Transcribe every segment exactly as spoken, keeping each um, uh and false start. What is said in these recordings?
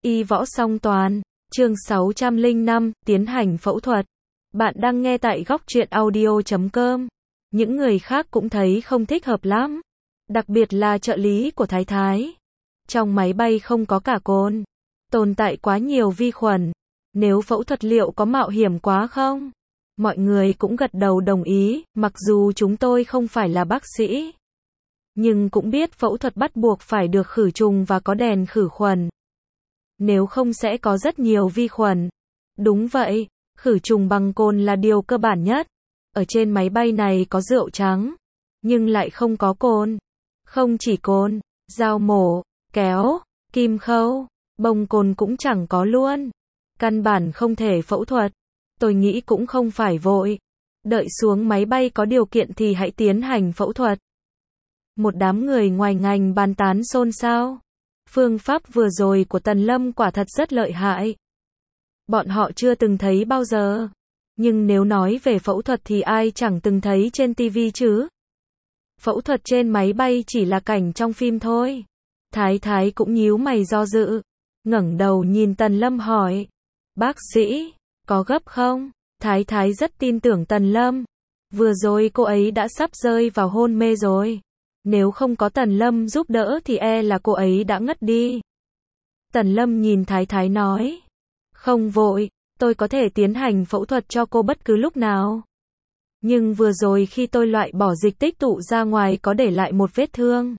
Y võ song toàn, chương sáu trăm lẻ năm, tiến hành phẫu thuật. Bạn đang nghe tại góc truyện audio chấm com. Những người khác cũng thấy không thích hợp lắm. Đặc biệt là trợ lý của Thái Thái. Trong máy bay không có cả cồn. Tồn tại quá nhiều vi khuẩn. Nếu phẫu thuật liệu có mạo hiểm quá không? Mọi người cũng gật đầu đồng ý, mặc dù chúng tôi không phải là bác sĩ. Nhưng cũng biết phẫu thuật bắt buộc phải được khử trùng và có đèn khử khuẩn. Nếu không sẽ có rất nhiều vi khuẩn. Đúng vậy, khử trùng bằng cồn là điều cơ bản nhất. Ở trên máy bay này có rượu trắng, nhưng lại không có cồn. Không chỉ cồn, dao mổ, kéo, kim khâu, bông cồn cũng chẳng có luôn. Căn bản không thể phẫu thuật. Tôi nghĩ cũng không phải vội. Đợi xuống máy bay có điều kiện thì hãy tiến hành phẫu thuật. Một đám người ngoài ngành bàn tán xôn xao. Phương pháp vừa rồi của Tần Lâm quả thật rất lợi hại. Bọn họ chưa từng thấy bao giờ. Nhưng nếu nói về phẫu thuật thì ai chẳng từng thấy trên tivi chứ. Phẫu thuật trên máy bay chỉ là cảnh trong phim thôi. Thái Thái cũng nhíu mày do dự. Ngẩng đầu nhìn Tần Lâm hỏi. Bác sĩ, có gấp không? Thái Thái rất tin tưởng Tần Lâm. Vừa rồi cô ấy đã sắp rơi vào hôn mê rồi. Nếu không có Tần Lâm giúp đỡ thì e là cô ấy đã ngất đi. Tần Lâm nhìn Thái Thái nói. Không vội, tôi có thể tiến hành phẫu thuật cho cô bất cứ lúc nào. Nhưng vừa rồi khi tôi loại bỏ dịch tích tụ ra ngoài có để lại một vết thương.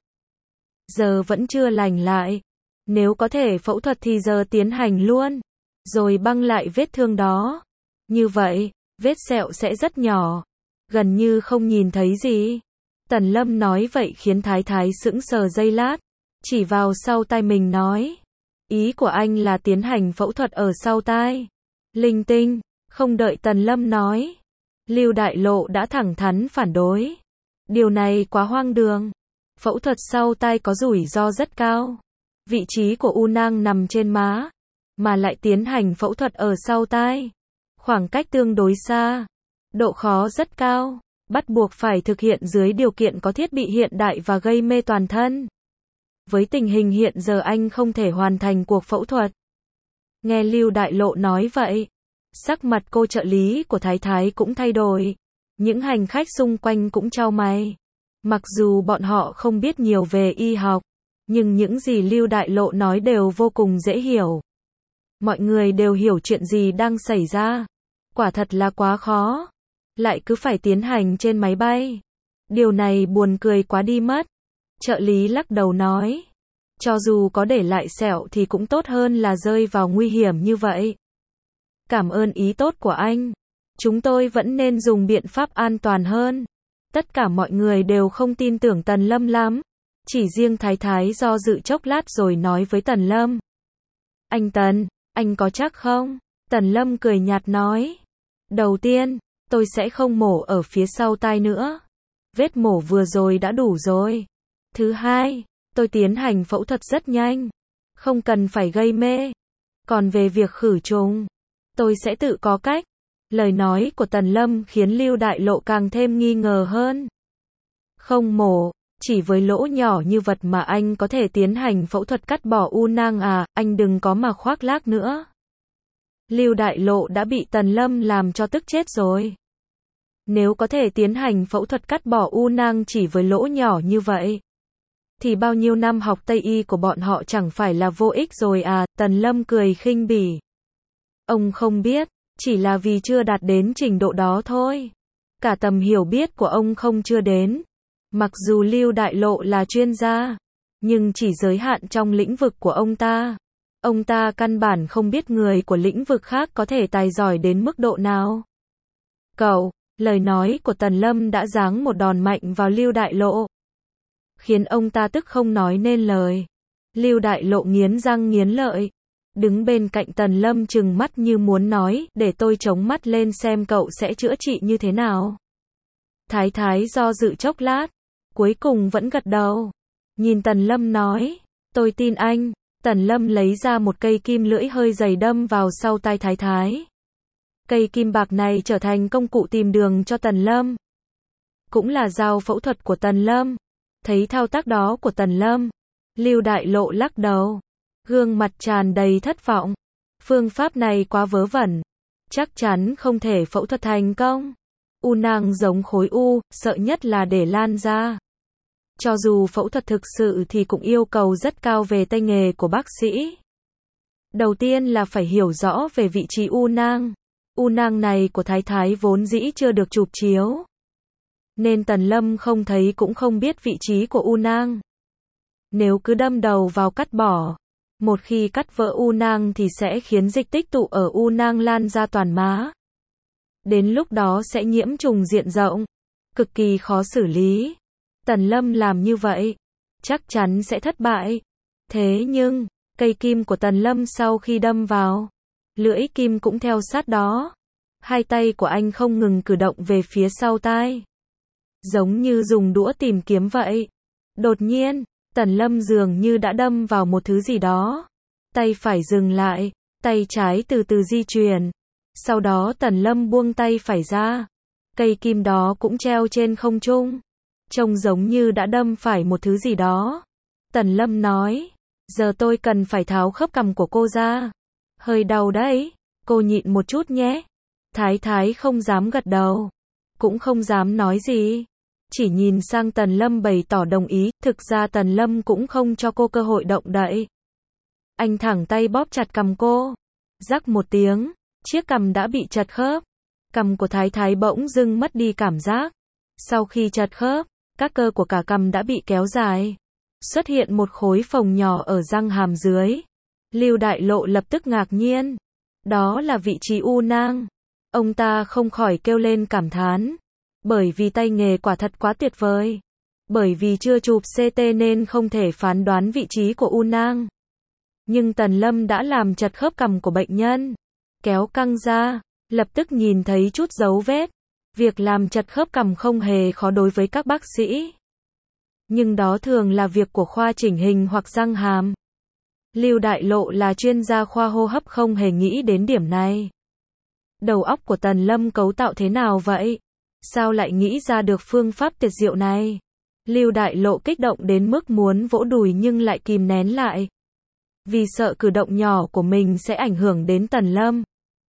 Giờ vẫn chưa lành lại. Nếu có thể phẫu thuật thì giờ tiến hành luôn. Rồi băng lại vết thương đó. Như vậy, vết sẹo sẽ rất nhỏ. Gần như không nhìn thấy gì. Tần Lâm nói vậy khiến Thái Thái sững sờ giây lát. Chỉ vào sau tai mình nói. Ý của anh là tiến hành phẫu thuật ở sau tai. Linh tinh, không đợi Tần Lâm nói. Lưu Đại Lộ đã thẳng thắn phản đối. Điều này quá hoang đường. Phẫu thuật sau tai có rủi ro rất cao. Vị trí của u nang nằm trên má. Mà lại tiến hành phẫu thuật ở sau tai. Khoảng cách tương đối xa. Độ khó rất cao. Bắt buộc phải thực hiện dưới điều kiện có thiết bị hiện đại và gây mê toàn thân. Với tình hình hiện giờ anh không thể hoàn thành cuộc phẫu thuật. Nghe Lưu Đại Lộ nói vậy, sắc mặt cô trợ lý của Thái Thái cũng thay đổi. Những hành khách xung quanh cũng chau mày. Mặc dù bọn họ không biết nhiều về y học, nhưng những gì Lưu Đại Lộ nói đều vô cùng dễ hiểu. Mọi người đều hiểu chuyện gì đang xảy ra. Quả thật là quá khó. Lại cứ phải tiến hành trên máy bay. Điều này buồn cười quá đi mất. Trợ lý lắc đầu nói. Cho dù có để lại sẹo thì cũng tốt hơn là rơi vào nguy hiểm như vậy. Cảm ơn ý tốt của anh. Chúng tôi vẫn nên dùng biện pháp an toàn hơn. Tất cả mọi người đều không tin tưởng Tần Lâm lắm. Chỉ riêng Thái Thái do dự chốc lát rồi nói với Tần Lâm. Anh Tần, anh có chắc không? Tần Lâm cười nhạt nói. Đầu tiên, tôi sẽ không mổ ở phía sau tai nữa. Vết mổ vừa rồi đã đủ rồi. Thứ hai, tôi tiến hành phẫu thuật rất nhanh. Không cần phải gây mê. Còn về việc khử trùng, tôi sẽ tự có cách. Lời nói của Tần Lâm khiến Lưu Đại Lộ càng thêm nghi ngờ hơn. Không mổ, chỉ với lỗ nhỏ như vật mà anh có thể tiến hành phẫu thuật cắt bỏ u nang à, anh đừng có mà khoác lác nữa. Lưu Đại Lộ đã bị Tần Lâm làm cho tức chết rồi. Nếu có thể tiến hành phẫu thuật cắt bỏ u nang chỉ với lỗ nhỏ như vậy, thì bao nhiêu năm học Tây y của bọn họ chẳng phải là vô ích rồi à, Tần Lâm cười khinh bỉ. Ông không biết, chỉ là vì chưa đạt đến trình độ đó thôi. Cả tầm hiểu biết của ông không chưa đến. Mặc dù Lưu Đại Lộ là chuyên gia, nhưng chỉ giới hạn trong lĩnh vực của ông ta. Ông ta căn bản không biết người của lĩnh vực khác có thể tài giỏi đến mức độ nào. Cậu, lời nói của Tần Lâm đã giáng một đòn mạnh vào Lưu Đại Lộ. Khiến ông ta tức không nói nên lời. Lưu Đại Lộ nghiến răng nghiến lợi. Đứng bên cạnh Tần Lâm trừng mắt như muốn nói, để tôi chống mắt lên xem cậu sẽ chữa trị như thế nào. Thái Thái do dự chốc lát. Cuối cùng vẫn gật đầu. Nhìn Tần Lâm nói. Tôi tin anh. Tần Lâm lấy ra một cây kim lưỡi hơi dày đâm vào sau tai Thái Thái. Cây kim bạc này trở thành công cụ tìm đường cho Tần Lâm. Cũng là dao phẫu thuật của Tần Lâm. Thấy thao tác đó của Tần Lâm, Lưu Đại Lộ lắc đầu. gương mặt tràn đầy thất vọng. Phương pháp này quá vớ vẩn. Chắc chắn không thể phẫu thuật thành công. U nang giống khối u, sợ nhất là để lan ra. Cho dù phẫu thuật thực sự thì cũng yêu cầu rất cao về tay nghề của bác sĩ. Đầu tiên là phải hiểu rõ về vị trí u nang. U nang này của Thái Thái vốn dĩ chưa được chụp chiếu, nên Tần Lâm không thấy cũng không biết vị trí của u nang. Nếu cứ đâm đầu vào cắt bỏ, một khi cắt vỡ u nang thì sẽ khiến dịch tích tụ ở u nang lan ra toàn má. Đến lúc đó sẽ nhiễm trùng diện rộng, cực kỳ khó xử lý. Tần Lâm làm như vậy, chắc chắn sẽ thất bại. Thế nhưng, cây kim của Tần Lâm sau khi đâm vào, lưỡi kim cũng theo sát đó. Hai tay của anh không ngừng cử động về phía sau tai, giống như dùng đũa tìm kiếm vậy. Đột nhiên, Tần Lâm dường như đã đâm vào một thứ gì đó. Tay phải dừng lại, tay trái từ từ di chuyển. Sau đó Tần Lâm buông tay phải ra. Cây kim đó cũng treo trên không trung, trông giống như đã đâm phải một thứ gì đó. Tần Lâm nói, giờ tôi cần phải tháo khớp cằm của cô ra. Hơi đau đấy, cô nhịn một chút nhé. Thái Thái không dám gật đầu, cũng không dám nói gì, chỉ nhìn sang Tần Lâm bày tỏ đồng ý. Thực ra Tần Lâm cũng không cho cô cơ hội động đậy. Anh thẳng tay bóp chặt cằm cô. Rắc một tiếng, chiếc cằm đã bị chật khớp. Cằm của Thái Thái bỗng dưng mất đi cảm giác. Sau khi chật khớp, các cơ của cả cằm đã bị kéo dài. Xuất hiện một khối phồng nhỏ ở răng hàm dưới. Lưu Đại Lộ lập tức ngạc nhiên. Đó là vị trí u nang. Ông ta không khỏi kêu lên cảm thán. Bởi vì tay nghề quả thật quá tuyệt vời. Bởi vì chưa chụp xê tê nên không thể phán đoán vị trí của u nang. Nhưng Tần Lâm đã làm chật khớp cằm của bệnh nhân. Kéo căng ra, lập tức nhìn thấy chút dấu vết. Việc làm chật khớp cằm không hề khó đối với các bác sĩ. Nhưng đó thường là việc của khoa chỉnh hình hoặc răng hàm. Lưu Đại Lộ là chuyên gia khoa hô hấp không hề nghĩ đến điểm này. Đầu óc của Tần Lâm cấu tạo thế nào vậy? Sao lại nghĩ ra được phương pháp tuyệt diệu này? Lưu Đại Lộ kích động đến mức muốn vỗ đùi nhưng lại kìm nén lại. Vì sợ cử động nhỏ của mình sẽ ảnh hưởng đến Tần Lâm.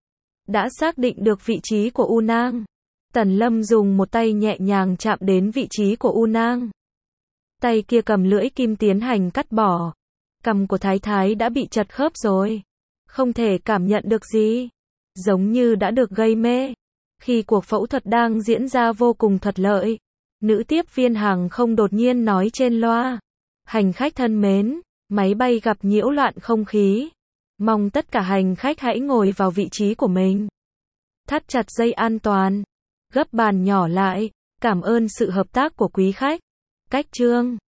Đã xác định được vị trí của u nang. Tần Lâm dùng một tay nhẹ nhàng chạm đến vị trí của u nang. Tay kia cầm lưỡi kim tiến hành cắt bỏ. Cằm của Thái Thái đã bị chật khớp rồi. Không thể cảm nhận được gì. Giống như đã được gây mê. Khi cuộc phẫu thuật đang diễn ra vô cùng thuận lợi, nữ tiếp viên hàng không đột nhiên nói trên loa. Hành khách thân mến, máy bay gặp nhiễu loạn không khí. Mong tất cả hành khách hãy ngồi vào vị trí của mình. Thắt chặt dây an toàn. Gấp bàn nhỏ lại. Cảm ơn sự hợp tác của quý khách. Cách chương